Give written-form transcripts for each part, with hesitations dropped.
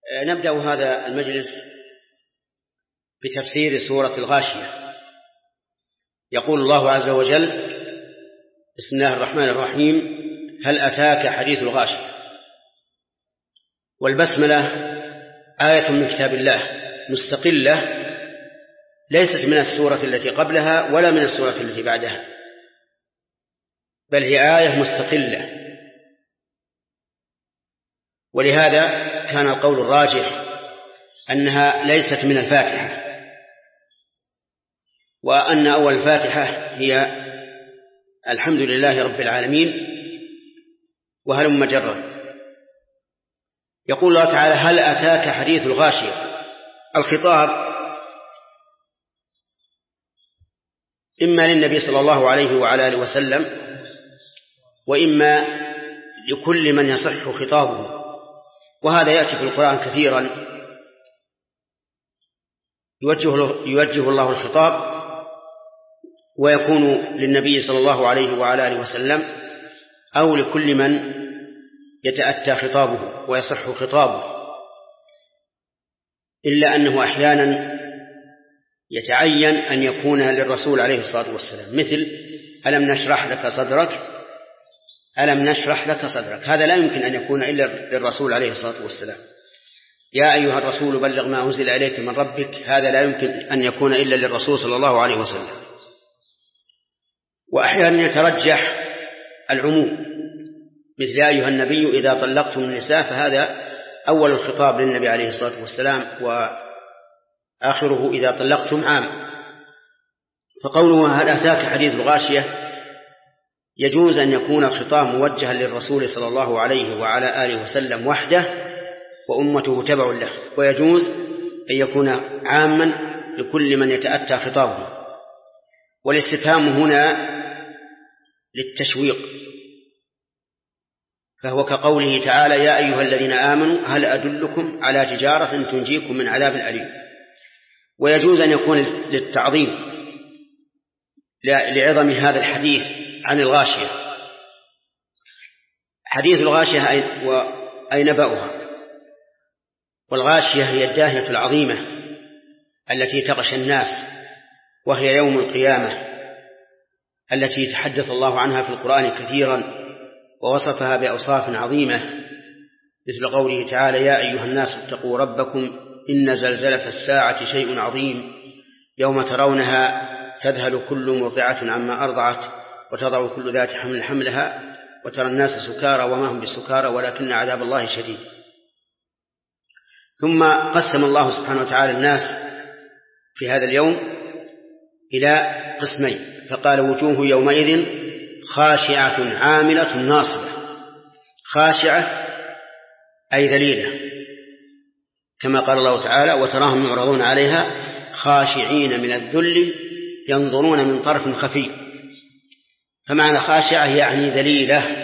نبدأ هذا المجلس بتفسير سورة الغاشية. يقول الله عز وجل: بسم الله الرحمن الرحيم: هل أتاك حديث الغاشية. والبسملة آية من كتاب الله مستقلة، ليست من السورة التي قبلها ولا من السورة التي بعدها، بل هي آية مستقلة. ولهذا كان القول الراجح أنها ليست من الفاتحة، وأن أول الفاتحة هي الحمد لله رب العالمين وهلم جرا. يقول الله تعالى: هل أتاك حديث الغاشية. الخطاب إما للنبي صلى الله عليه وعلى آله وسلم، وإما لكل من يصح خطابه، وهذا يأتي في القرآن كثيرا، يوجه الله الخطاب ويكون للنبي صلى الله عليه وعلى آله وسلم أو لكل من يتأتى خطابه ويصح خطابه، إلا أنه أحيانا يتعين أن يكون للرسول عليه الصلاة والسلام، مثل ألم نشرح لك صدرك، ألم نشرح لك صدرك. هذا لا يمكن أن يكون إلا للرسول عليه الصلاة والسلام. يا أيها الرسول بلغ ما أنزل إليك من ربك، هذا لا يمكن أن يكون إلا للرسول صلى الله عليه وسلم. وأحيانا يترجح العموم، مثل يا أيها النبي إذا طلقتم النساء، فهذا أول الخطاب للنبي عليه الصلاة والسلام، وآخره إذا طلقتم عام. فقوله هل أتاك حديث الغاشية يجوز أن يكون الخطاب موجها للرسول صلى الله عليه وعلى آله وسلم وحده وأمته تبع له، ويجوز أن يكون عاما لكل من يتأتى خطابه. والاستفهام هنا للتشويق، فهو كقوله تعالى: يا أيها الذين آمنوا هل أدلكم على تجارة تنجيكم من عذاب أليم. ويجوز أن يكون للتعظيم لعظم هذا الحديث عن الغاشية. حديث الغاشية أي نبأها. والغاشية هي الداهية العظيمة التي تغشى الناس، وهي يوم القيامة التي تحدث الله عنها في القرآن كثيرا ووصفها بأوصاف عظيمة، مثل قوله تعالى: يا أيها الناس اتقوا ربكم إن زلزلة الساعة شيء عظيم يوم ترونها تذهل كل مرضعة عما أرضعت وتضع كل ذات حمل حملها وترى الناس سكارى وما هم بسكارى ولكن عذاب الله شديد. ثم قسم الله سبحانه وتعالى الناس في هذا اليوم إلى قسمين، فقال: وجوه يومئذ خاشعة عاملة ناصبة. خاشعة أي ذليلة، كما قال الله تعالى: وتراهم يعرضون عليها خاشعين من الذل ينظرون من طرف خفي. فمعنى خاشعة يعني ذليلة.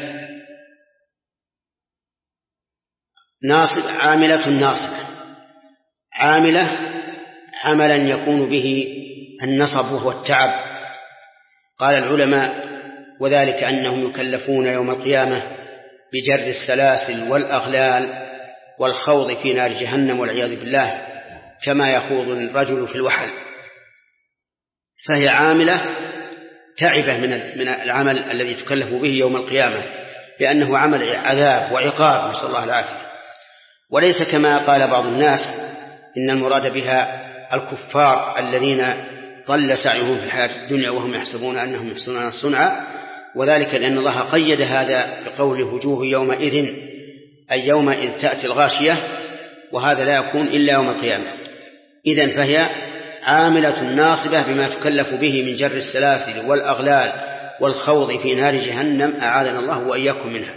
ناصب عاملة ناصبة. عاملة عملا يكون به النصب وهو التعب. قال العلماء: وذلك أنهم يكلفون يوم القيامة بجر السلاسل والأغلال والخوض في نار جهنم والعياذ بالله، كما يخوض الرجل في الوحل. فهي عاملة تعبة من العمل الذي تكلف به يوم القيامة، لأنه عمل عذاب وعقاب، نسأل الله العافية. وليس كما قال بعض الناس إن المراد بها الكفار الذين ضل سعيهم في الحياة الدنيا وهم يحسبون أنهم يحسنون الصنع، وذلك لأن الله قيد هذا بقول وجوه يومئذ، أي يومئذ تأتي الغاشية، وهذا لا يكون إلا يوم القيامة. إذن فهي عاملة ناصبة بما تكلف به من جر السلاسل والأغلال والخوض في نار جهنم، أعاذنا الله وإياكم منها.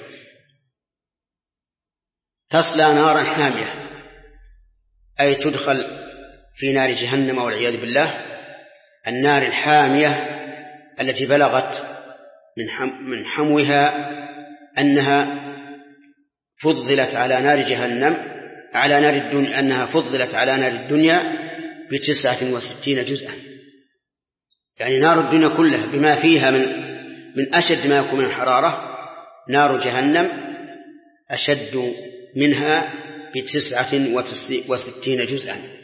تصلى نارا حامية، أي تدخل في نار جهنم والعياذ بالله، النار الحامية التي بلغت من حموها أنها فضلت على نار جهنم على نار الدنيا، أنها فضلت على نار الدنيا ب69 جزءا. يعني نار الدنيا كلها بما فيها من أشد ما يكون من الحرارة، نار جهنم أشد منها ب69 جزءا.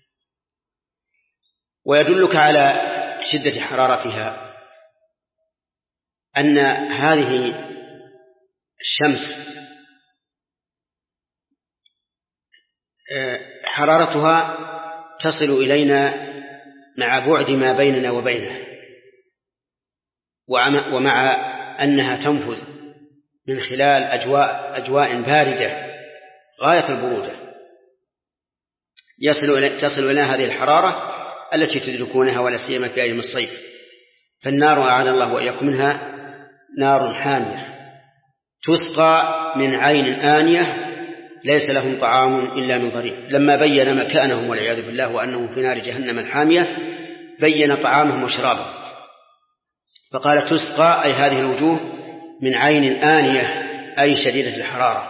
ويدلك على شدة حرارتها أن هذه الشمس حرارتها تصل إلينا مع بعد ما بيننا وبينها، ومع أنها تنفذ من خلال أجواء باردة غاية البرودة تصل إلينا هذه الحرارة التي تدركونها ولا سيما في أيام الصيف. فالنار أعاذنا الله وإياكم منها نار حامية تسقى من عين آنية ليس لهم طعام إلا من ضريع. لما بين مكانهم والعياذ بالله وأنهم في نار جهنم الحامية بين طعامهم وشرابهم فقال تسقى أي هذه الوجوه من عين آنية أي شديدة الحرارة.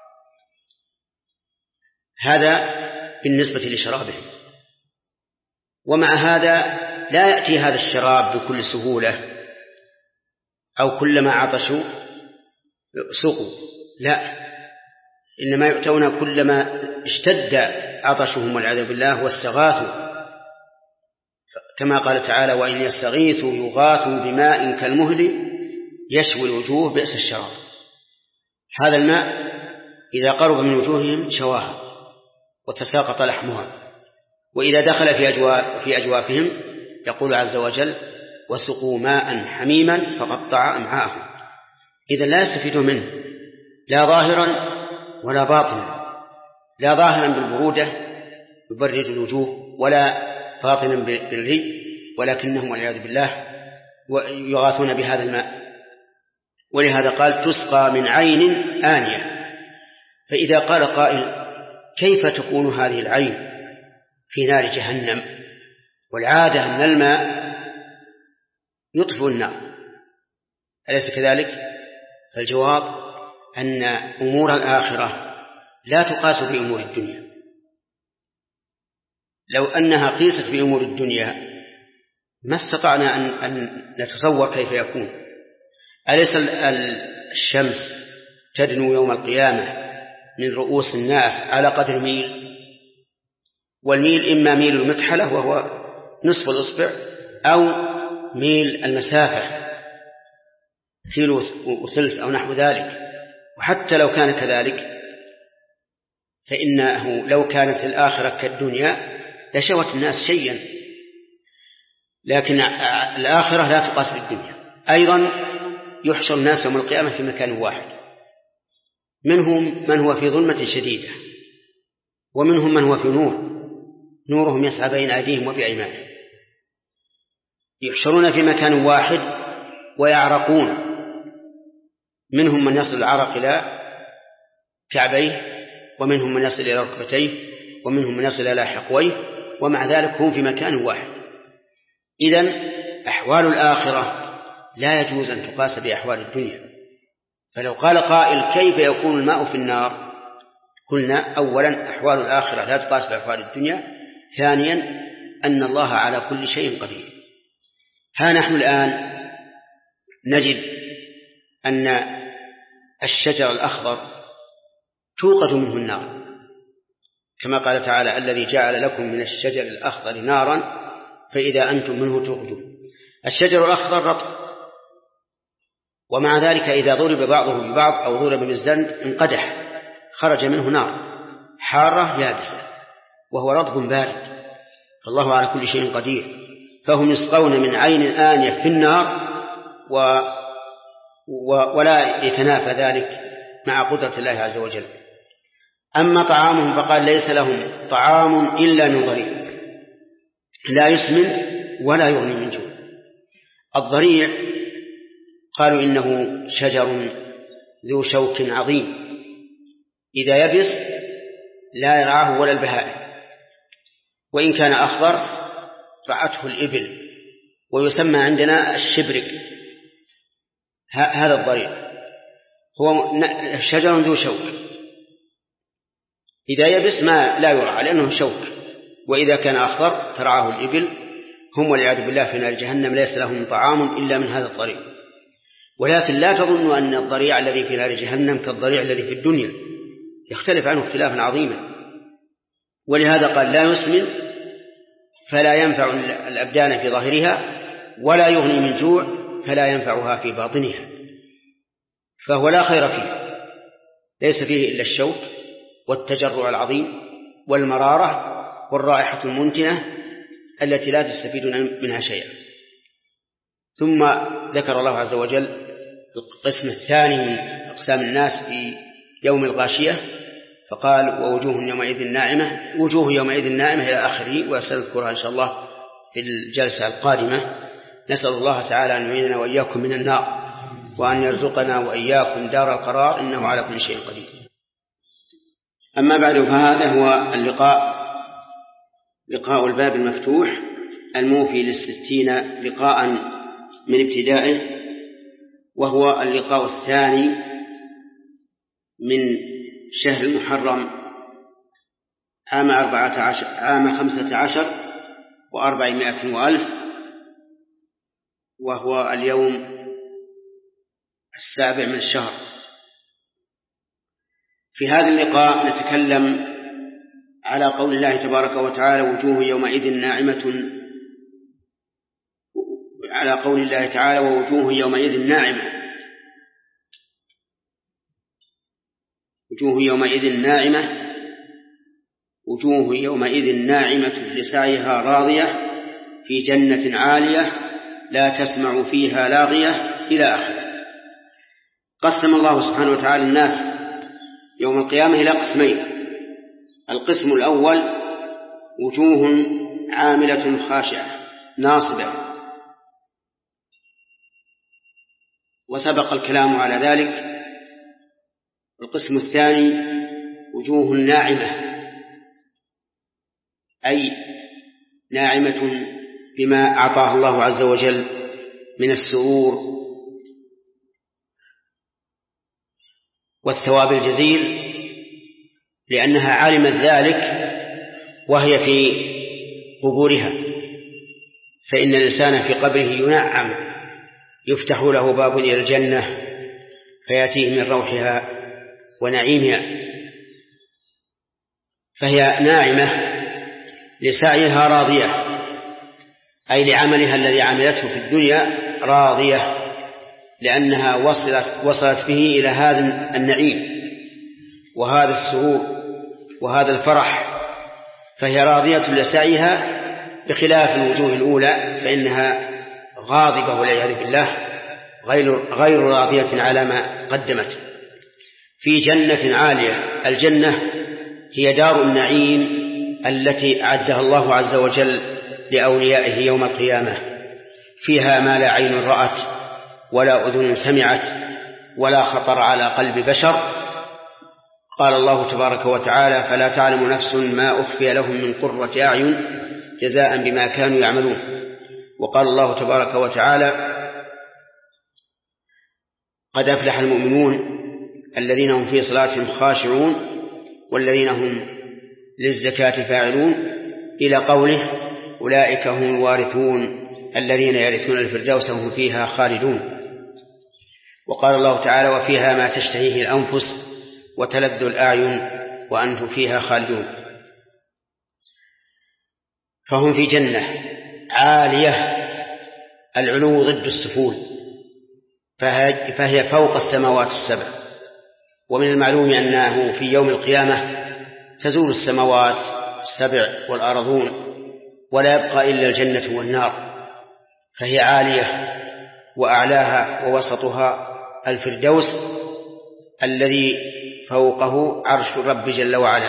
هذا بالنسبة لشرابهم. ومع هذا لا يأتي هذا الشراب بكل سهولة أو كلما عطشوا سقوا، لا، إنما يؤتون كلما اشتد عطشهم والعياذ بالله واستغاثوا، كما قال تعالى وإن يستغيثوا يغاثوا بماء كالمهل يشوي الوجوه بئس الشراب. هذا الماء إذا قرب من وجوههم شواها وتساقط لحمها، وإذا دخل في أجوافهم يقول عز وجل وسقوا ماء حميما فقطع أمعاءهم. إذن لا يستفيدوا منه لا ظاهرا ولا باطنا، لا ظاهرا بالبرودة يبرد الوجوه ولا باطنا بالري، ولكنهم والعياذ بالله يغاثون بهذا الماء. ولهذا قال تسقى من عين آنية. فإذا قال قائل كيف تكون هذه العين في نار جهنم والعادة أن الماء يطفئ النار أليس كذلك؟ فالجواب أن أمور الآخرة لا تقاس بأمور الدنيا. لو أنها قيست بأمور الدنيا ما استطعنا أن نتصور كيف يكون. أليس الشمس تدنو يوم القيامة من رؤوس الناس على قدر ميل، والميل إما ميل المكحلة وهو نصف الإصبع أو ميل المسافة كيلو وثلث أو نحو ذلك. وحتى لو كان كذلك فإنه لو كانت الآخرة كالدنيا لشوت الناس شيئا، لكن الآخرة لا تقاس بالدنيا. أيضا يحشر الناس يوم القيامة في مكان واحد، منهم من هو في ظلمة شديدة ومنهم من هو في نورهم يسعى بين أيديهم وبأيمانهم. يحشرون في مكان واحد ويعرقون، منهم من يصل العرق إلى كعبيه ومنهم من يصل إلى ركبتيه ومنهم من يصل إلى حقويه، ومع ذلك هم في مكان واحد. إذن أحوال الآخرة لا يجوز أن تقاس بأحوال الدنيا. فلو قال قائل كيف يكون الماء في النار، قلنا أولا أحوال الآخرة لا تقاس بأحوال الدنيا، ثانيا أن الله على كل شيء قدير. ها نحن الآن نجد أن الشجر الأخضر توقد منه النار، كما قال تعالى الذي جعل لكم من الشجر الأخضر نارا فإذا أنتم منه توقدون. الشجر الأخضر رطب، ومع ذلك إذا ضرب بعضه ببعض أو ضرب بالزند انقدح، خرج منه نار حارة يابسة وهو رطب بارد. فالله على كل شيء قدير. فهم يسقون من عين آنية في النار ولا يتنافى ذلك مع قدرة الله عز وجل. أما طعامهم فقال ليس لهم طعام إلا من ضريع لا يسمن ولا يغني من جوع. الضريع قالوا إنه شجر ذو شوك عظيم إذا يبس لا يرعاه ولا البهائم، وإن كان أخضر رعته الإبل، ويسمى عندنا الشبرك. هذا الضريع هو شجر ذو شوك إذا يبس ما لا يرعى لأنه شوك، وإذا كان أخضر ترعاه الإبل. هم والعياذ بالله في نار جهنم ليس لهم طعام إلا من هذا الضريع. ولكن لا تظنوا أن الضريع الذي في نار جهنم كالضريع الذي في الدنيا، يختلف عنه اختلافا عظيما. ولهذا قال لا يسمن فلا ينفع الأبدان في ظاهرها ولا يغني من جوع فلا ينفعها في باطنها، فهو لا خير فيه، ليس فيه إلا الشوك والتجرع العظيم والمرارة والرائحة المنتنة التي لا تستفيدون منها شيئا. ثم ذكر الله عز وجل القسم الثاني من أقسام الناس في يوم الغاشية، فقال ووجوه يومئذ ناعمة إلى آخره، وسنذكرها إن شاء الله في الجلسة القادمة. نسأل الله تعالى أن يعيننا وإياكم من النار، وأن يرزقنا وإياكم دار القرار، إنه على كل شيء قدير. أما بعد، فهذا هو لقاء الباب المفتوح الموفي ل60 لقاء من ابتدائه، وهو اللقاء الثاني من شهر المحرم عام 15 و400 وألف، وهو اليوم 7 من الشهر. في هذا اللقاء نتكلم على قول الله تبارك وتعالى وجوه يومئذ ناعمة، على قول الله تعالى ووجوه يومئذ ناعمة، وجوه يومئذ ناعمة لسعيها راضية في جنة عالية لا تسمع فيها لاغية إلى آخره. قسم الله سبحانه وتعالى الناس يوم القيامة إلى قسمين: القسم الأول وجوه عاملة خاشعة ناصبة، وسبق الكلام على ذلك. القسم الثاني وجوه ناعمة، أي ناعمة بما أعطاه الله عز وجل من السرور والثواب الجزيل، لأنها علمت ذلك وهي في قبورها. فإن الإنسان في قبره ينعم، يفتح له باب إلى الجنة فيأتيه من روحها ونعيمها، فهي ناعمة لسعيها راضية، أي لعملها الذي عملته في الدنيا راضية، لأنها وصلت به إلى هذا النعيم وهذا السرور وهذا الفرح، فهي راضية لسعيها، بخلاف الوجوه الأولى فإنها غاضبة والعياذ بالله، غير راضية على ما قدمت. في جنة عالية، الجنة هي دار النعيم التي أعدها الله عز وجل لأوليائه يوم القيامة، فيها ما لا عين رأت ولا أذن سمعت ولا خطر على قلب بشر. قال الله تبارك وتعالى فلا تعلم نفس ما أخفي لهم من قرة أعين جزاء بما كانوا يعملون. وقال الله تبارك وتعالى قد أفلح المؤمنون الذين هم في صلاتهم خاشعون والذين هم للزكاة فاعلون، إلى قوله أولئك هم الوارثون الذين يرثون الفردوس وهم فيها خالدون. وقال الله تعالى وفيها ما تشتهيه الأنفس وتلذ الأعين وأنتم فيها خالدون. فهم في جنة عالية، العلو ضد السفول، فهي فوق السماوات السبع. ومن المعلوم أنه في يوم القيامة تزول السماوات السبع والأرضون ولا يبقى إلا الجنة والنار، فهي عالية، وأعلاها ووسطها الفردوس الذي فوقه عرش الرب جل وعلا.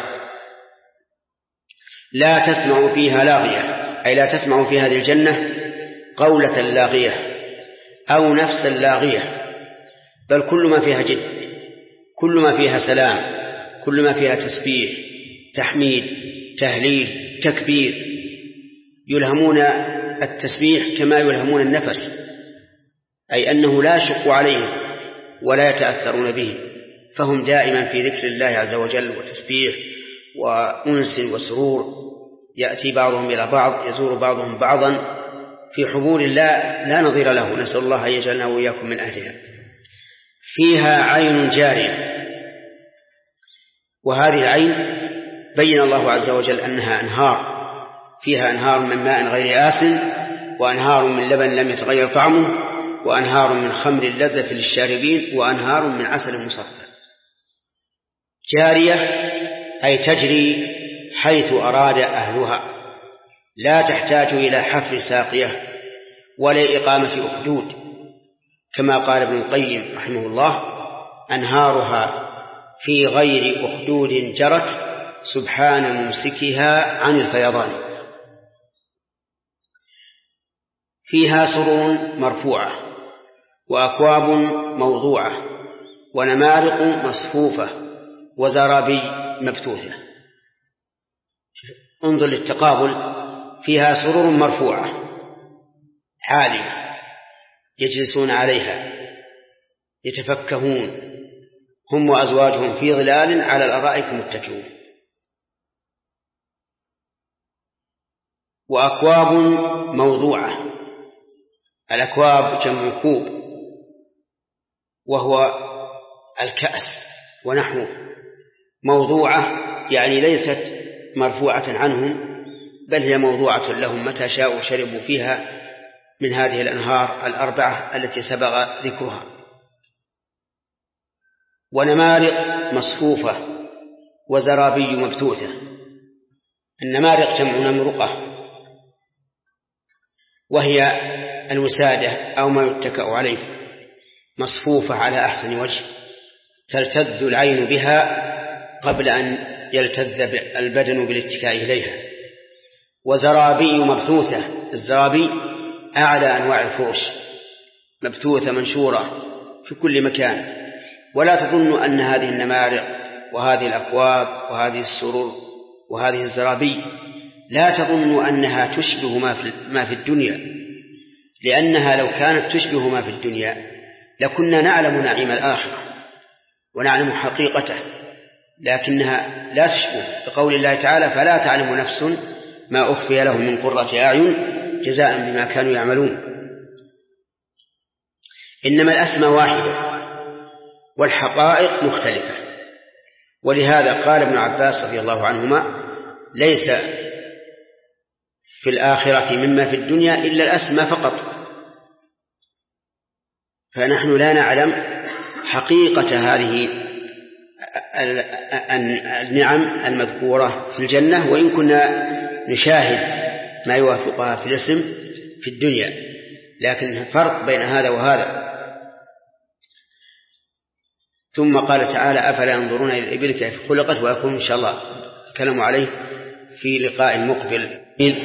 لا تسمع فيها لاغية، أي لا تسمع في هذه الجنة قولة لاغية أو نفس لاغية، بل كل ما فيها جد، كل ما فيها سلام، كل ما فيها تسبيح، تحميد، تهليل، تكبير، يلهمون التسبيح كما يلهمون النفس، أي أنه لا يشق عليهم ولا يتأثرون به، فهم دائما في ذكر الله عز وجل وتسبيح وأنس وسرور، يأتي بعضهم إلى بعض، يزور بعضهم بعضا في حضور الله لا نظير له، نسأل الله أن يجعلنا وإياكم من أهلها. فيها عين جارية، وهذه العين بين الله عز وجل أنها أنهار، فيها أنهار من ماء غير آسن، وأنهار من لبن لم يتغير طعمه، وأنهار من خمر لذة للشاربين، وأنهار من عسل مصفى. جارية أي تجري حيث أراد أهلها، لا تحتاج إلى حفر ساقية ولا إقامة أخدود، كما قال ابن القيم رحمه الله: أنهارها في غير أخدود جرت سبحان ممسكها عن الفيضان. فيها سرور مرفوعة، وأكواب موضوعة، ونمارق مصفوفة، وزرابي مبثوثة. انظر للتقابل: فيها سرور مرفوعة عالية يجلسون عليها يتفكهون هم وأزواجهم في ظلال على الأرائك متكئون. وأكواب موضوعة، الأكواب جمع كوب، وهو الكأس ونحوه. موضوعة يعني ليست مرفوعة عنهم، بل هي موضوعة لهم متى شاءوا شربوا فيها من هذه الأنهار الأربعة التي سبق ذكرها. ونمارق مصفوفة، وزرابي مبثوثة. النمارق جمع نمرقة، وهي الوسادة أو ما يتكأ عليه، مصفوفة على أحسن وجه تلتذ العين بها قبل أن يلتذ البدن بالاتكاء إليها. وزرابي مبثوثة، الزرابي أعلى أنواع الفرش، مبثوثة منشورة في كل مكان. ولا تظن أن هذه النمارق وهذه الأكواب وهذه السرور وهذه الزرابي لا تظن أنها تشبه ما في الدنيا، لأنها لو كانت تشبه ما في الدنيا لكنا نعلم نعيم الآخرة ونعلم حقيقته، لكنها لا تشبه، بقول الله تعالى: فلا تعلم نفس ما أخفي لهم من قرة أعين جزاء بما كانوا يعملون. إنما الأسماء واحدة والحقائق مختلفة. ولهذا قال ابن عباس رضي الله عنهما: ليس في الآخرة مما في الدنيا إلا الأسماء فقط. فنحن لا نعلم حقيقة هذه النعم المذكورة في الجنة، وإن كنا نشاهد ما يوافقها في الاسم في الدنيا، لكن فرق بين هذا وهذا. ثم قال تعالى: أفلا ينظرون إلى الإبل كيف خلقت. ويكون إن شاء الله الكلام عليه في لقاء مقبل.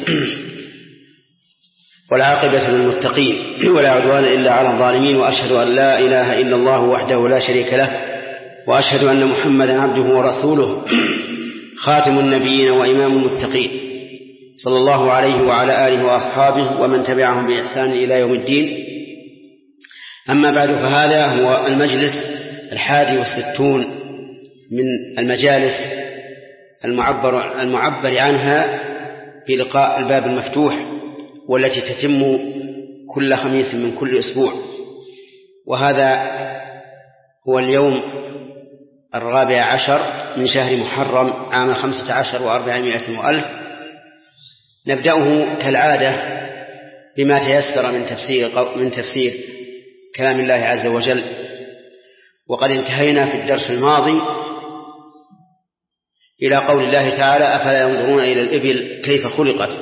والعاقبة للمتقين ولا عدوان إلا على الظالمين، وأشهد أن لا إله إلا الله وحده لا شريك له، وأشهد أن محمدا عبده ورسوله خاتم النبيين وإمام المتقين، صلى الله عليه وعلى آله وأصحابه ومن تبعهم بإحسان إلى يوم الدين. أما بعد، فهذا هو المجلس 61 من المجالس المعبر عنها في لقاء الباب المفتوح، والتي تتم كل خميس من كل أسبوع. وهذا هو اليوم 14 من شهر محرم عام 15 و400 وألف. نبدأه كالعادة بما تيسر من تفسير كلام الله عز وجل. وقد انتهينا في الدرس الماضي إلى قول الله تعالى: أفلا ينظرون إلى الإبل كيف خلقت.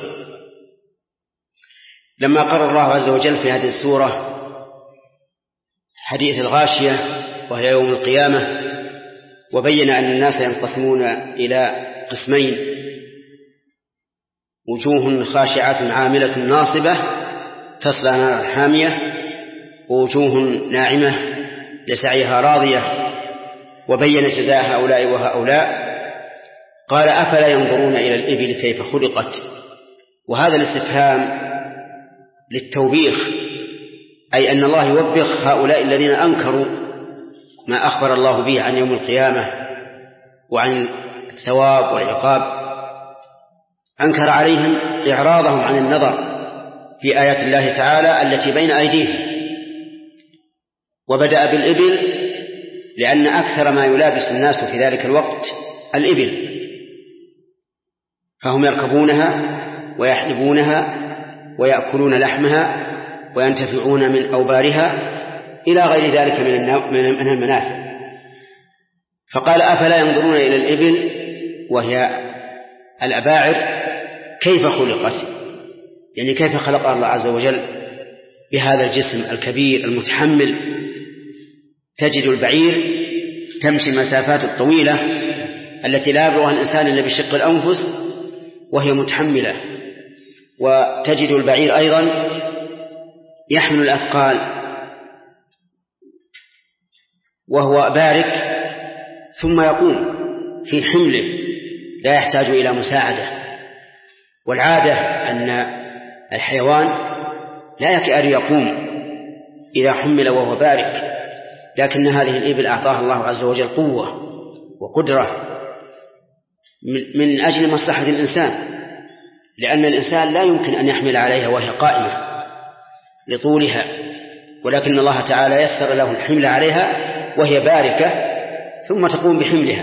لما قرر الله عز وجل في هذه السورة حديث الغاشية وهي يوم القيامة، وبين أن الناس ينقسمون إلى قسمين: وجوه خاشعة عاملة ناصبة تصلى نارا حامية، ووجوه ناعمة لسعيها راضية. وبين جزاء هؤلاء وهؤلاء. قال: أفلا ينظرون إلى الإبل كيف خلقت. وهذا الاستفهام للتوبيخ، أي أن الله يوبخ هؤلاء الذين أنكروا ما أخبر الله به عن يوم القيامة وعن الثواب والعقاب. أنكر عليهم إعراضهم عن النظر في آيات الله تعالى التي بين أيديهم. وبدأ بالإبل لأن أكثر ما يلابس الناس في ذلك الوقت الإبل، فهم يركبونها ويحلبونها ويأكلون لحمها وينتفعون من أوبارها إلى غير ذلك من المنافع. فقال أفلا ينظرون إلى الإبل وهي الأباعر كيف خلقت، يعني كيف خلقها الله عز وجل بهذا الجسم الكبير المتحمل. تجد البعير تمشي المسافات الطويلة التي لا يبلغها الإنسان إلا بشق الأنفس وهي متحملة، وتجد البعير أيضا يحمل الأثقال وهو بارك ثم يقوم في حمله لا يحتاج إلى مساعدة. والعادة أن الحيوان لا يكاد يقوم إذا حمل وهو بارك، لكن هذه الإبل أعطاها الله عز وجل قوة وقدرة من أجل مصلحة الإنسان، لأن الإنسان لا يمكن أن يحمل عليها وهي قائمة لطولها، ولكن الله تعالى يسر له الحمل عليها وهي باركة ثم تقوم بحملها.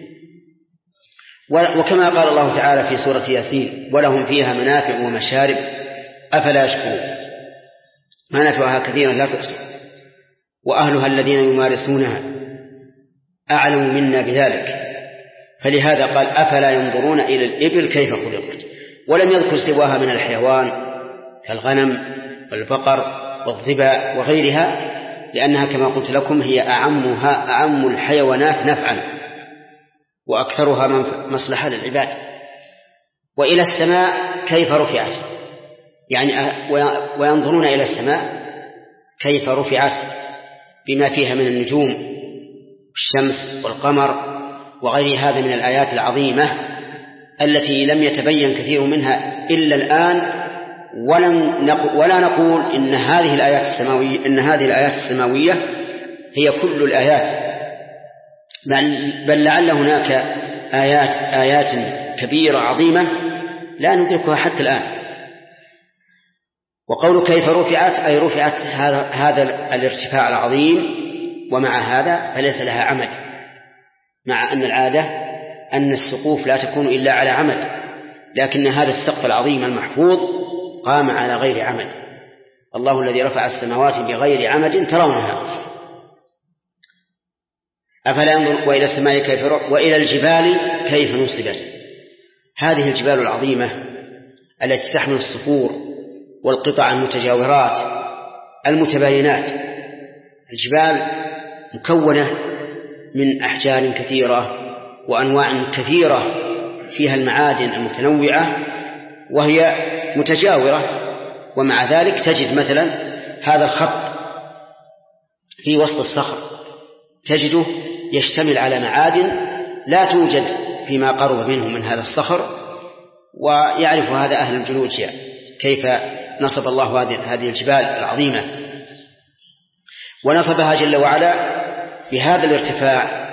وكما قال الله تعالى في سورة ياسين ولهم فيها منافع ومشارب أفلا يشكرون، منافعها كثيرا لا تحصى وأهلها الذين يمارسونها أعلم منا بذلك. فلهذا قال أفلا ينظرون إلى الإبل كيف خلقت، ولم يذكر سواها من الحيوان كالغنم والبقر والظباء وغيرها، لأنها كما قلت لكم هي أعم الحيوانات نفعا وأكثرها مصلحة للعباد. وإلى السماء كيف رفعت، يعني وينظرون إلى السماء كيف رفعت بما فيها من النجوم والشمس والقمر وغير هذا من الآيات العظيمة التي لم يتبين كثير منها إلا الآن، ولا نقول إن هذه الآيات السماوية هي كل الآيات، بل لعل هناك آيات كبيرة عظيمة لا ندركها حتى الآن. وقول كيف رفعت أي رفعت هذا الارتفاع العظيم، ومع هذا فليس لها عمد، مع أن العادة أن السقوف لا تكون إلا على عمد، لكن هذا السقف العظيم المحفوظ قام على غير عمد. الله الذي رفع السماوات بغير عمد ترونها. أفلا ينظر وإلى السماء كيف رفعت وإلى الجبال كيف نصبت. هذه الجبال العظيمة التي تحمل الصخور والقطع المتجاورات المتباينات، الجبال مكونة من أحجار كثيرة وأنواع كثيرة فيها المعادن المتنوعة وهي متجاورة، ومع ذلك تجد مثلا هذا الخط في وسط الصخر تجده يشتمل على معادن لا توجد فيما قرب منه من هذا الصخر. ويعرف هذا أهل الجيولوجيا كيف نصب الله هذه الجبال العظيمة، ونصبها جل وعلا بهذا الارتفاع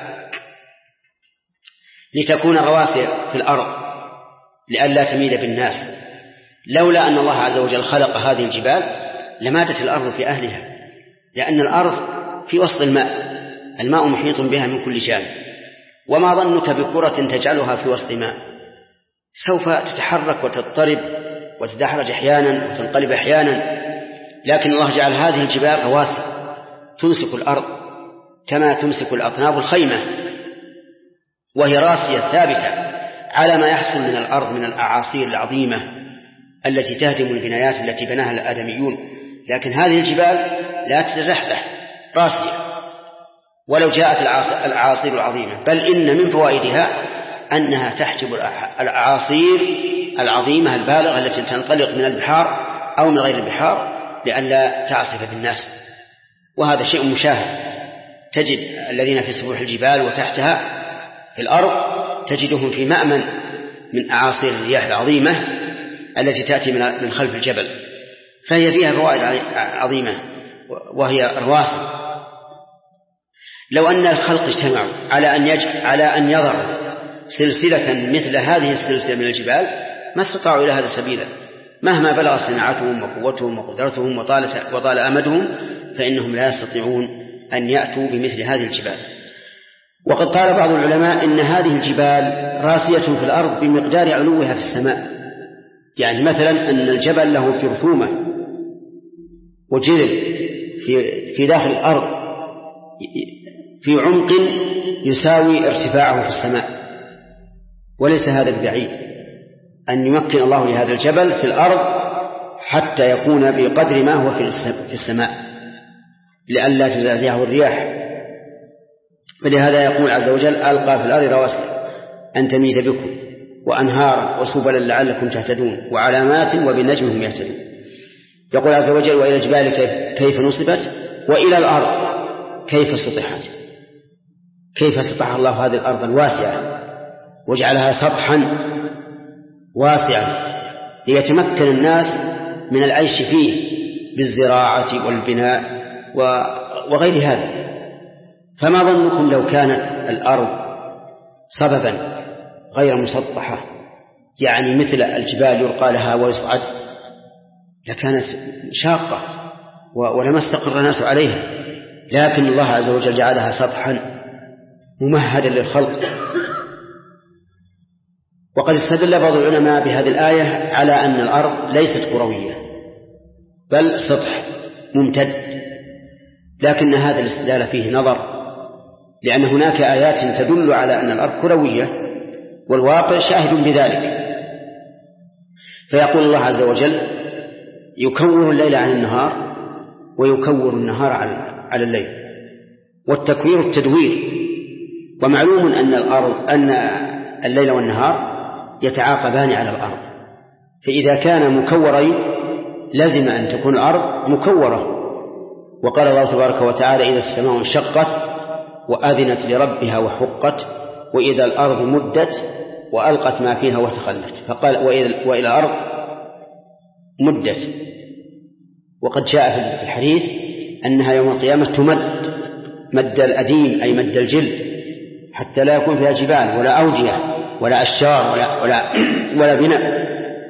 لتكون رواسي في الأرض لئلا تميل بالناس. لولا أن الله عز وجل خلق هذه الجبال لماتت الأرض في أهلها، لأن الأرض في وسط الماء محيط بها من كل جانب، وما ظنك بكرة تجعلها في وسط ماء؟ سوف تتحرك وتضطرب وتدحرج أحيانا وتنقلب أحيانا، لكن الله جعل هذه الجبال رواسي تمسك الأرض كما تمسك الأطناب الخيمة، وهي راسية ثابتة على ما يحصل من الأرض من الأعاصير العظيمة التي تهدم البنايات التي بناها الآدميون. لكن هذه الجبال لا تتزحزح راسية ولو جاءت الأعاصير العظيمة، بل إن من فوائدها أنها تحجب الأعاصير العظيمة البالغة التي تنطلق من البحار أو من غير البحار لئلا تعصف بالناس. وهذا شيء مشاهد، تجد الذين في سفوح الجبال وتحتها في الأرض تجدهم في مأمن من أعاصير الرياح العظيمة التي تأتي من خلف الجبل، فهي فيها فوائد عظيمة وهي رواسي. لو أن الخلق اجتمعوا على أن يضعوا سلسلة مثل هذه السلسلة من الجبال ما استطاعوا إلى هذا سبيلا، مهما بلغ صناعتهم وقوتهم وقدرتهم وطال أمدهم فإنهم لا يستطيعون أن يأتوا بمثل هذه الجبال. وقد قال بعض العلماء إن هذه الجبال راسية في الأرض بمقدار علوها في السماء، يعني مثلا أن الجبل له جرثومة وجلد في داخل الأرض في عمق يساوي ارتفاعه في السماء، وليس هذا ببعيد أن يمكن الله لهذا الجبل في الأرض حتى يكون بقدر ما هو في السماء لئلا تزعزعه الرياح. فلهذا يقول عز وجل: ألقى في الأرض رواسي أن تميد بكم وأنهارا وسبلا لعلكم تهتدون وعلامات وبالنجم هم يهتدون. يقول عز وجل: وإلى الجبال كيف نصبت وإلى الأرض كيف سطحت. كيف سطح الله هذه الأرض الواسعة وجعلها سطحا واسعا ليتمكن الناس من العيش فيه بالزراعة والبناء وغير هذا. فما ظنكم لو كانت الأرض صببا غير مسطحة، يعني مثل الجبال يرقى لها ويصعد، لكانت شاقة ولما استقر الناس عليها، لكن الله عز وجل جعلها سطحا ممهدا للخلق. وقد استدل بعض العلماء بهذه الآية على أن الأرض ليست كروية بل سطح ممتد، لكن هذا الاستدلال فيه نظر، لأن هناك آيات تدل على أن الأرض كروية والواقع شاهد بذلك. فيقول الله عز وجل: يكور الليل عن النهار ويكور النهار على الليل، والتكوير التدوير. ومعلوم أن الليل والنهار يتعاقبان على الأرض، فإذا كان مكورين لازم أن تكون الأرض مكورة. وقال الله تبارك وتعالى: إذا السماء انشقت وأذنت لربها وحقت وإذا الأرض مدت وألقت ما فيها وتخلت. فقال: وإلى الأرض مدت. وقد جاء في الحديث أنها يوم القيامة تمد مد الأديم أي مد الجلد، حتى لا يكون فيها جبال ولا أودية ولا أشجار ولا بناء،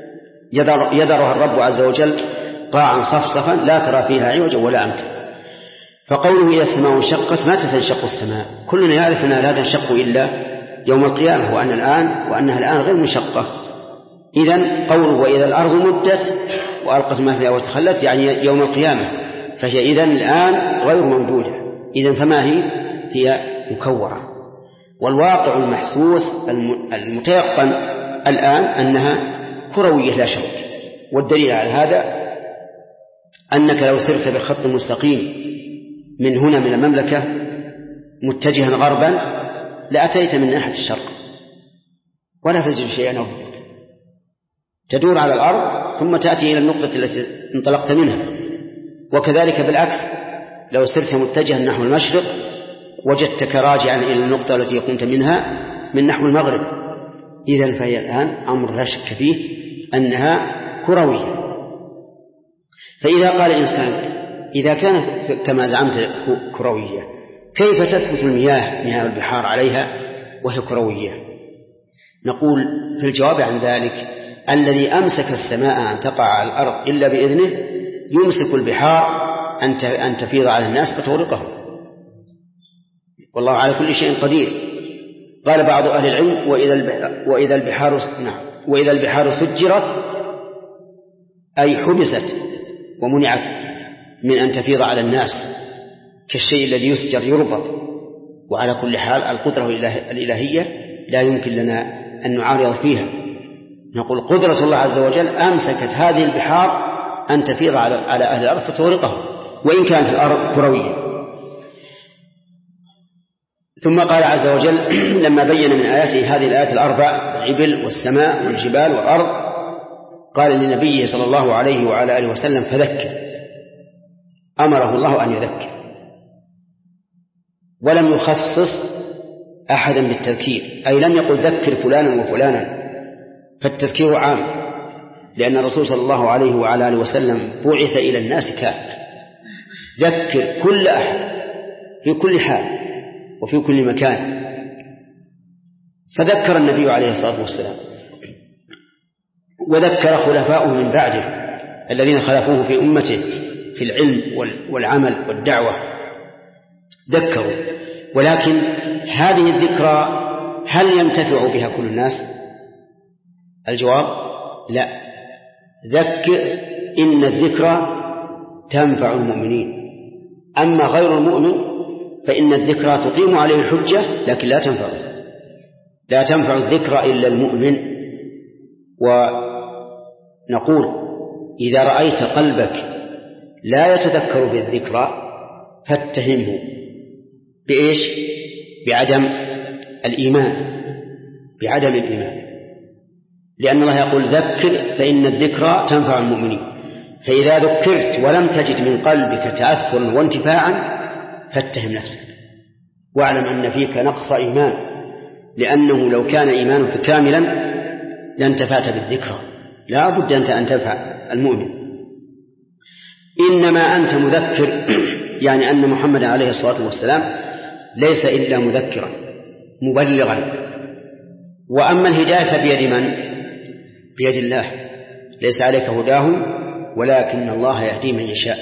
يذرها الرب عز وجل قاعا صفصفا لا ترى فيها عوجا ولا أمتا. فقوله: إذا السماء انشقت، متى تنشق السماء؟ كلنا يعرف أنها لا تنشق إلا يوم القيامة، وأنها الآن غير منشقة. إذن قوله: وإذا الأرض مدت وألقت ما فيها وتخلت، يعني يوم القيامة، فهي إذن الآن غير موجودة. إذن فما هي مكورة. والواقع المحسوس المتيقن الآن أنها كروية لا شك. والدليل على هذا أنك لو سرت بخط مستقيم من هنا من المملكة متجها غربا لأتيت من ناحية الشرق ولا تجد شيئا، تدور على الأرض ثم تأتي إلى النقطة التي انطلقت منها. وكذلك بالعكس، لو سرت متجها نحو المشرق وجدتك راجعا إلى النقطة التي كنت منها من نحو المغرب. إذن فهي الآن أمر لا شك فيه أنها كروية. فإذا قال الإنسان: إذا كانت كما زعمت كروية، كيف تثبت مياه البحار عليها وهي كروية؟ نقول في الجواب عن ذلك: الذي أمسك السماء أن تقع على الأرض إلا بإذنه يمسك البحار أن تفيض على الناس فتغرقهم، والله على كل شيء قدير. قال بعض أهل العلم: وإذا البحار سجرت أي حبست ومنعت من أن تفيض على الناس كالشيء الذي يسجر يربط. وعلى كل حال القدرة الإلهية لا يمكن لنا أن نعارض فيها. نقول قدرة الله عز وجل أمسكت هذه البحار أن تفيض على أهل الأرض فتغرقهم وإن كانت الأرض كروية. ثم قال عز وجل لما بين من آياته هذه الآيات الأربع: الإبل والسماء والجبال والأرض، قال لنبيه صلى الله عليه وعلى آله وسلم: فذكر. أمره الله أن يذكر، ولم يخصص أحدا بالتذكير، أي لم يقل ذكر فلانا وفلانا، فالتذكير عام، لأن الرسول صلى الله عليه وعلى آله وسلم بعث إلى الناس كافة. ذكر كل أحد في كل حال وفي كل مكان. فذكر النبي عليه الصلاة والسلام، وذكر خلفاؤه من بعده الذين خلفوه في أمته في العلم والعمل والدعوة، ذكروا. ولكن هذه الذكرى هل ينتفع بها كل الناس؟ الجواب لا. ذكر إن الذكرى تنفع المؤمنين، أما غير المؤمن فإن الذكرى تقيم عليه الحجة لكن لا تنفع الذكرى إلا المؤمن. ونقول إذا رأيت قلبك لا يتذكر بالذكرى فاتهمه بإيش؟ بعدم الإيمان، لأن الله يقول ذكر فإن الذكرى تنفع المؤمنين. فإذا ذكرت ولم تجد من قلبك تأثرا وانتفاعا فاتهم نفسك واعلم أن فيك نقص إيمان، لأنه لو كان إيمانك كاملا لانتفعت بالذكرى. لا بد أن تنفع المؤمن. إنما أنت مذكر، يعني أن محمد عليه الصلاة والسلام ليس إلا مذكرا مبلغا. وأما الهداية فبيد من؟ بيد الله. ليس عليك هداهم ولكن الله يهدي من يشاء.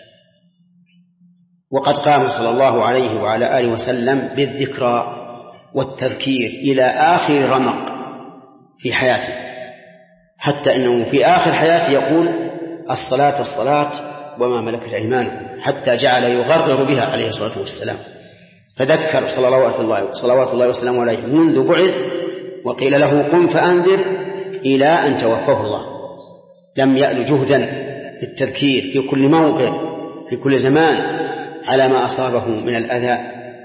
وقد قام صلى الله عليه وعلى آله وسلم بالذكرى والتذكير إلى آخر رمق في حياته، حتى إنه في آخر حياته يقول الصلاة وما ملكت أيمانكم، حتى جعل يغرر بها عليه الصلاة والسلام. فذكر صلوات الله وسلامه عليه منذ بعث وقيل له قم فأنذر إلى أن توفاه الله. لم يأل جهدا في التذكير في كل موقع في كل زمان على ما أصابه من الأذى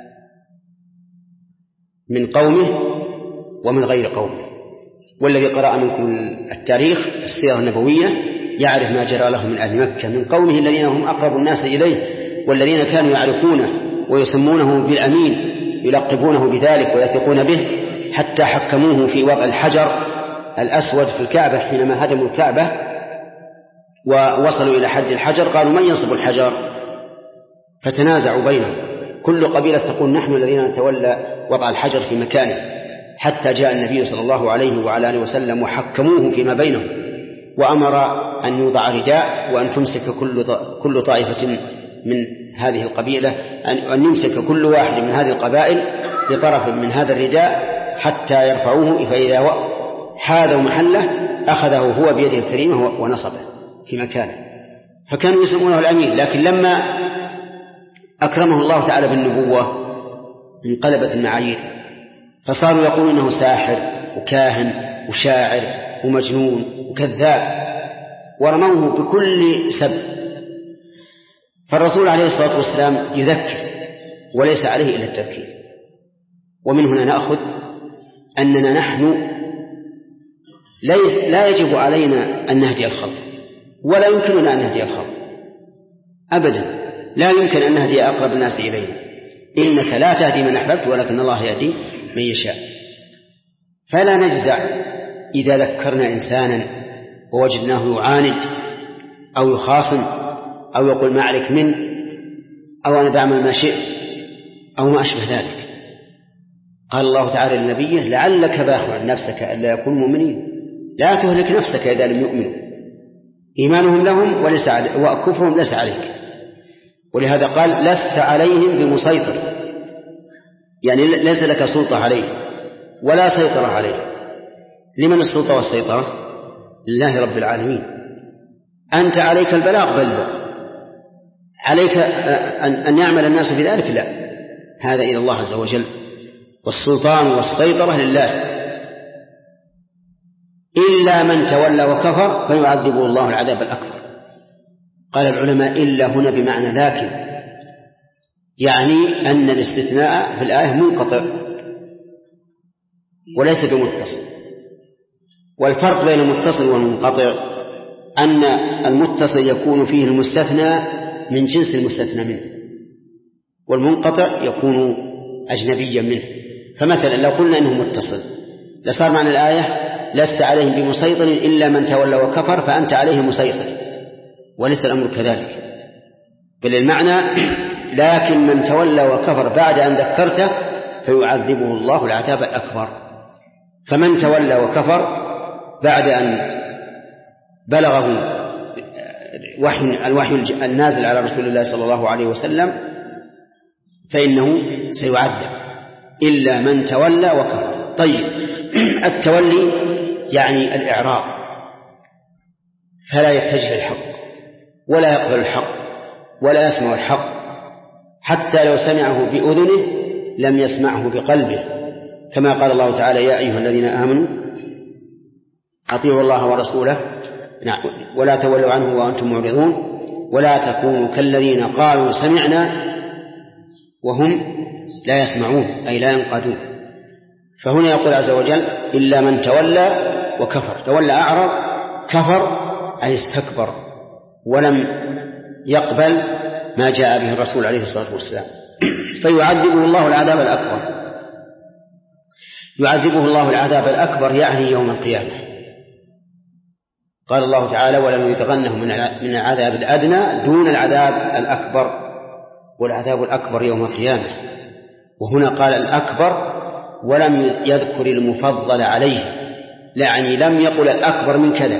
من قومه ومن غير قومه. والذي قرأ منكم التاريخ السيرة النبوية يعرف ما جرى له من أهل مكة من قومه الذين هم أقرب الناس إليه، والذين كانوا يعرفونه ويسمونه بالأمين، يلقبونه بذلك ويثقون به، حتى حكموه في وضع الحجر الأسود في الكعبة حينما هدموا الكعبة ووصلوا إلى حد الحجر. قالوا من ينصب الحجر؟ فتنازعوا بينهم، كل قبيلة تقول نحن الذين نتولى وضع الحجر في مكانه، حتى جاء النبي صلى الله عليه وعلى آله وسلم وحكموه فيما بينهم، وأمر أن يوضع رداء وأن تمسك كل طائفة من هذه القبيلة، أن يمسك كل واحد من هذه القبائل بطرف من هذا الرداء حتى يرفعوه، فإذا حاذوا محله أخذه هو بيده الكريمة ونصبه في مكانه. فكانوا يسمونه الأمين. لكن لما أكرمه الله تعالى بالنبوة انقلبت المعايير، فصاروا يقولون إنه ساحر وكاهن وشاعر ومجنون وكذاب، ورموه بكل سب. فالرسول عليه الصلاة والسلام يذكر وليس عليه إلا التذكير. ومن هنا نأخذ أننا نحن لا يجب علينا أن نهدي الخلق، ولا يمكننا أن نهدي الخلق أبدا. لا يمكن أن نهدي أقرب الناس إلينا. إنك لا تهدي من أحببت ولكن الله يهدي من يشاء. فلا نجزع إذا ذكرنا إنسانا ووجدناه يعاند أو يخاصم أو يقول ما عليك من، أو أنا بعمل ما شئت، أو ما أشبه ذلك. قال الله تعالى لنبيه لعلك باخع نفسك ألا يكونوا مؤمنين. لا تهلك نفسك إذا لم يؤمنوا، إيمانهم لهم وكفرهم ليس عليك. ولهذا قال لست عليهم بمسيطر، يعني ليس لك سلطة عليه ولا سيطرة عليه. لمن السلطة والسيطرة؟ لله رب العالمين. أنت عليك البلاغ بلغ، عليك أن يعمل الناس بذلك لا، هذا إلى الله عز وجل، والسلطان والسيطرة لله. إلا من تولى وكفر فيعذبه الله العذاب الأكبر. قال العلماء إلا هنا بمعنى لكن، يعني أن الاستثناء في الآية منقطع وليس بمتصل. والفرق بين المتصل والمنقطع أن المتصل يكون فيه المستثنى من جنس المستثنى منه، والمنقطع يكون أجنبيا منه. فمثلا لو قلنا إنه متصل لصار معنى الآية لست عليهم بمسيطر إلا من تولى وكفر فأنت عليه مسيطر، وليس الأمر كذلك، بل المعنى لكن من تولى وكفر بعد أن ذكرته فيعذبه الله العذاب الأكبر. فمن تولى وكفر بعد أن بلغه الوحي النازل على رسول الله صلى الله عليه وسلم فإنه سيعذب إلا من تولى وكفر. طيب، التولي يعني الإعراض، فلا يتجه الحق ولا يقبل الحق ولا يسمع الحق، حتى لو سمعه بأذنه لم يسمعه بقلبه، كما قال الله تعالى: يا أيها الذين آمنوا أطيعوا الله ورسوله ولا تولوا عنه وأنتم معرضون ولا تكونوا كالذين قالوا سمعنا وهم لا يسمعون، أي لا ينقادون. فهنا يقول عز وجل: إلا من تولى وكفر. تولى أعرض، كفر أي استكبر ولم يقبل ما جاء به الرسول عليه الصلاة والسلام، فيعذبه الله العذاب الأكبر. يعذبه الله العذاب الأكبر يعني يوم القيامة. قال الله تعالى: ولنذيقنهم من العذاب الأدنى دون العذاب الأكبر، والعذاب الأكبر يوم القيامة. وهنا قال الأكبر ولم يذكر المفضل عليه، يعني لم يقل الأكبر من كذا،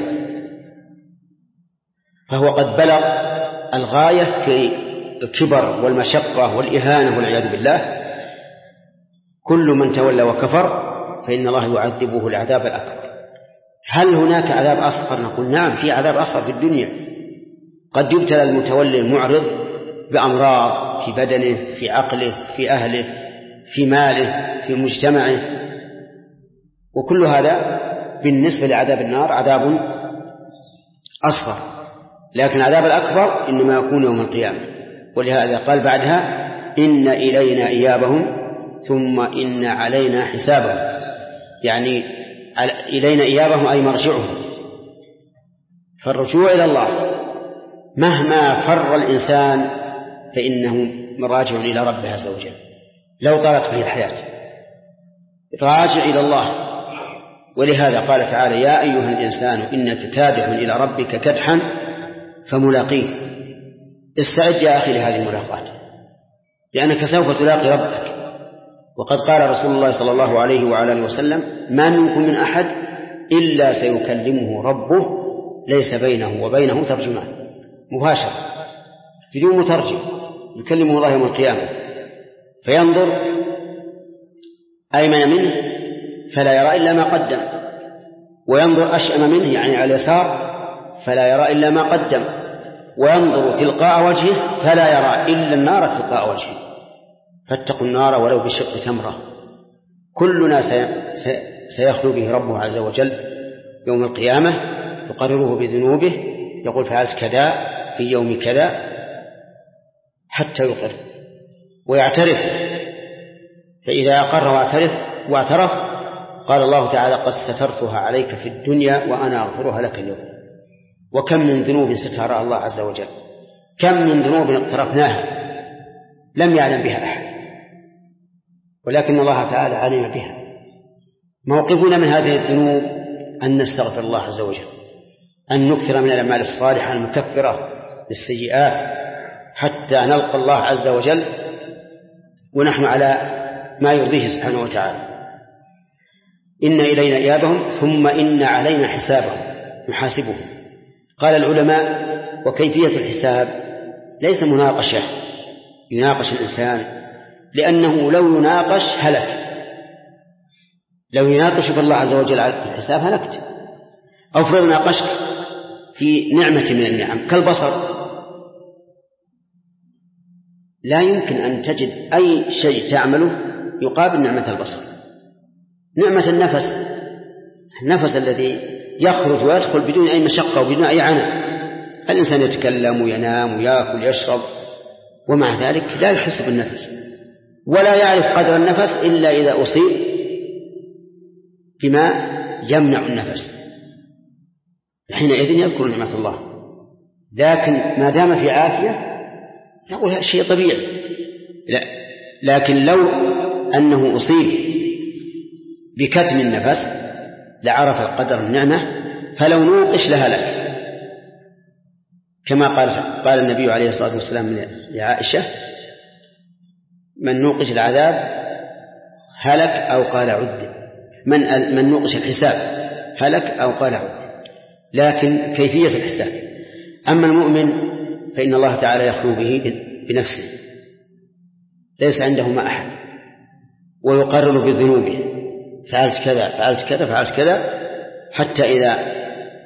فهو قد بلغ الغاية في الكبر والمشقة والإهانة والعياذ بالله. كل من تولى وكفر فإن الله يعذبه العذاب الأكبر. هل هناك عذاب أصغر؟ نقول نعم، في عذاب أصغر في الدنيا. قد يبتلى المتولي المعرض بأمراض في بدنه، في عقله، في أهله، في ماله، في مجتمعه، وكل هذا بالنسبة لعذاب النار عذاب أصغر. لكن العذاب الأكبر إنما يكون يوم القيامة. ولهذا قال بعدها: إن إلينا إيابهم ثم إن علينا حسابهم، يعني إلينا إيابهم أي مرجعهم. فالرجوع إلى الله مهما فر الإنسان فإنه راجع إلى ربه عز وجل. لو طالت به الحياة راجع إلى الله. ولهذا قال تعالى: يا أيها الإنسان إنك كادح إلى ربك كدحا فملاقيه. استعد يا أخي لهذه الملاقات، لأنك سوف تلاقي ربك. وقد قال رسول الله صلى الله عليه وعلى آله وسلم: ما منكم من أحد إلا سيكلمه ربه ليس بينه وبينه ترجمان، مباشر بدون مترجم، يكلمه الله يوم القيامة، فينظر أيمن منه فلا يرى إلا ما قدم، وينظر أشأم منه يعني على اليسار فلا يرى إلا ما قدم، وينظر تلقاء وجهه فلا يرى إلا النار تلقاء وجهه. فاتقوا النار ولو بشق تمرة. كلنا سيخلو به ربه عز وجل يوم القيامة، يقرره بذنوبه، يقول: فعلت كذا في يوم كذا، حتى يقر ويعترف. فإذا أقر واعترف قال الله تعالى: قد سترتها عليك في الدنيا وأنا أغفرها لك اليوم. وكم من ذنوب سترها الله عز وجل، كم من ذنوب اقترفناها لم يعلم بها أحد، ولكن الله تعالى علم بها. موقفنا من هذه الذنوب أن نستغفر الله عز وجل، أن نكثر من الأعمال الصالحة المكفرة للسيئات حتى نلقى الله عز وجل ونحن على ما يرضيه سبحانه وتعالى. إن إلينا إيابهم ثم إن علينا حسابهم، نحاسبهم. قال العلماء: وكيفية الحساب ليس مناقشة يناقش الإنسان، لأنه لو يناقش هلك. لو يناقشك الله عز وجل على الحساب هلكت. أو فرض ناقشك في نعمة من النعم كالبصر، لا يمكن أن تجد أي شيء تعمله يقابل نعمة البصر. نعمة النفس الذي يخرج ويدخل بدون أي مشقة وبدون أي عناء. الإنسان يتكلم وينام ويأكل ويشرب، ومع ذلك لا يحس بالنفس ولا يعرف قدر النفس إلا إذا أصيب بما يمنع النفس، حينئذ يذكر نعمة الله. لكن ما دام في عافية يقول هذا شيء طبيعي. لا، لكن لو أنه أصيب بكتم النفس لعرف قدر النعمة، فلو نوقش لهلك، كما قال النبي عليه الصلاة والسلام لعائشة: من نوقش العذاب هلك أو قال عذب، من نوقش الحساب هلك أو قال عذب. لكن كيفية الحساب. أما المؤمن فإن الله تعالى يخلو به بنفسه، ليس عنده ما أحد، ويقرر بذنوبه، فعلت كذا فعلت كذا فعلت كذا، حتى إذا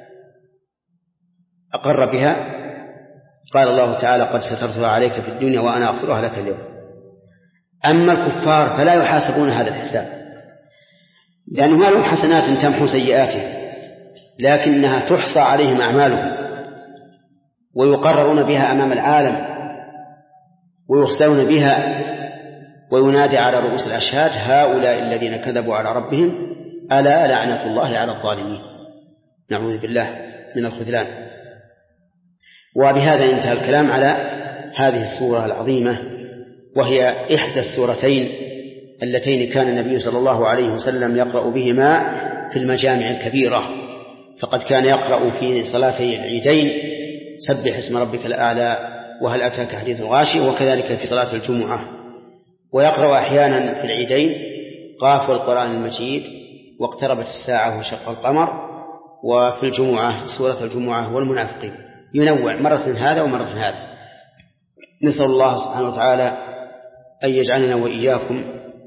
أقر بها قال الله تعالى قد سترتها عليك في الدنيا وأنا أغفرها لك اليوم. أما الكفار فلا يحاسبون هذا الحساب، لأنه ما لهم حسنات تمحو سيئاتهم، لكنها تحصى عليهم أعمالهم ويقررون بها أمام العالم ويخزون بها، وينادي على رؤوس الأشهاد هؤلاء الذين كذبوا على ربهم ألا لعنة الله على الظالمين. نعوذ بالله من الخذلان. وبهذا انتهى الكلام على هذه السورة العظيمة، وهي إحدى السورتين اللتين كان النبي صلى الله عليه وسلم يقرأ بهما في المجامع الكبيرة، فقد كان يقرأ في صلاتي العيدين سبح اسم ربك الأعلى وهل أتاك حديث الغاشية، وكذلك في صلاة الجمعة، ويقرأ أحيانا في العيدين قاف والقرآن المجيد واقتربت الساعة وانشق القمر، وفي الجمعة سورة الجمعة والمنافقين، ينوع مرة هذا ومرة هذا. نسأل الله سبحانه وتعالى أن يجعلنا وإياكم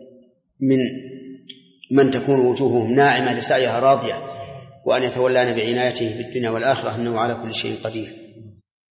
من تكون وجوههم ناعمة لسعيها راضية، وأن يتولانا بعنايته في الدنيا والآخرة، إنه على كل شيء قدير.